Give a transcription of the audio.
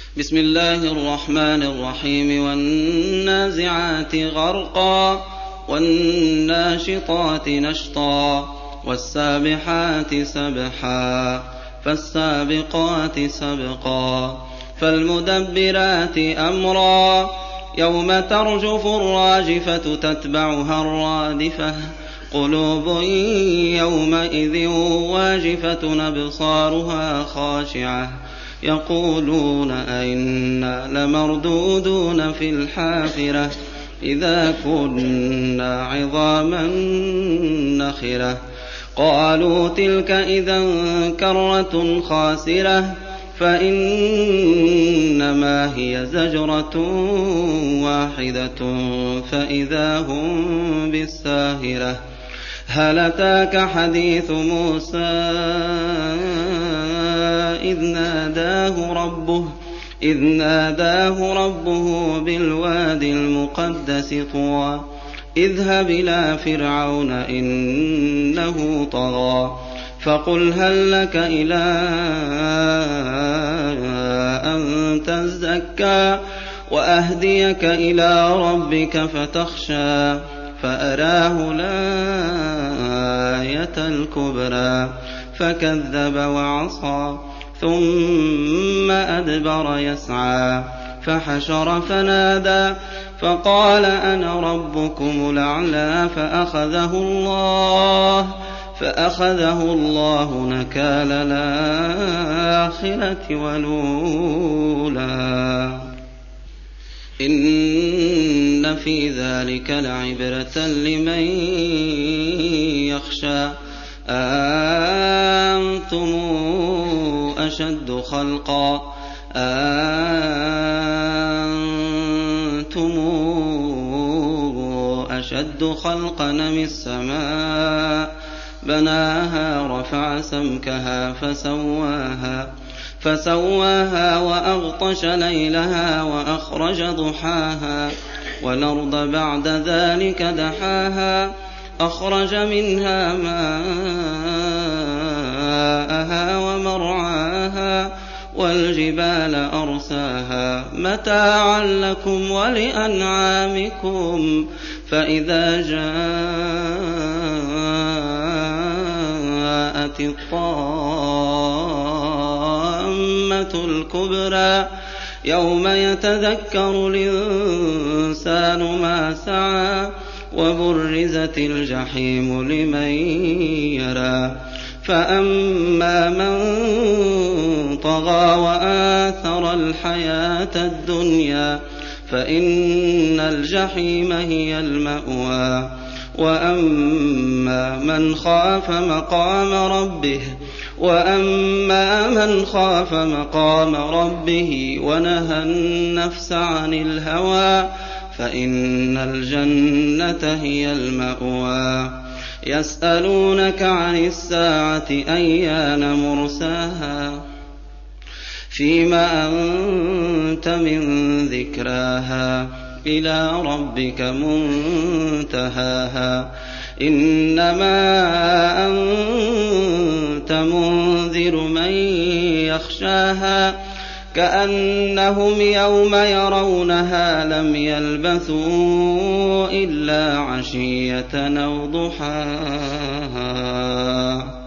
بسم الله الرحمن الرحيم والنازعات غرقا والناشطات نشطا والسابحات سبحا فالسابقات سبقا فالمدبرات أمرا يوم ترجف الراجفة تتبعها الرادفة قلوب يومئذ واجفة أبصارها خاشعة يقولون أئنا لمردودون في الحافرة إذا كنا عظاما نخرة قالوا تلك إذا كرة خاسرة فإنما هي زجرة واحدة فإذا هم بالساهرة هل أتاك حديث موسى إذ ناداه ربه بالواد المقدس طوى اذهب إلى فرعون إنه طغى فقل هل لك إلى أن تزكى وأهديك إلى ربك فتخشى فأراه الآية الكبرى فكذب وعصى ثم أدبر يسعى فحشر فنادى فقال أنا ربكم الأعلى فأخذه الله نكال الآخرة والأولى إن في ذلك لعبرة لمن يخشى أنتم أشد خلقا أم السماء بناها رفع سمكها فسواها وأغطش ليلها وأخرج ضحاها والأرض بعد ذلك دحاها أخرج منها ماءها ومرعاها والجبال أرساها متاعا لكم ولأنعامكم فإذا جاءت الطامة الكبرى يوم يتذكر الإنسان ما سعى وبرزت الجحيم لمن يرى فأما من طغى وآثر الحياة الدنيا فإن الجحيم هي المأوى وأما من خاف مقام ربه ونهى النفس عن الهوى فإن الجنة هي المأوى يسألونك عن الساعة أيان مرساها فيما أنت من ذكراها إلى ربك منتهاها إنما أنت منذر من يخشاها كأنهم يوم يرونها لم يلبثوا إلا عشية أو ضحاها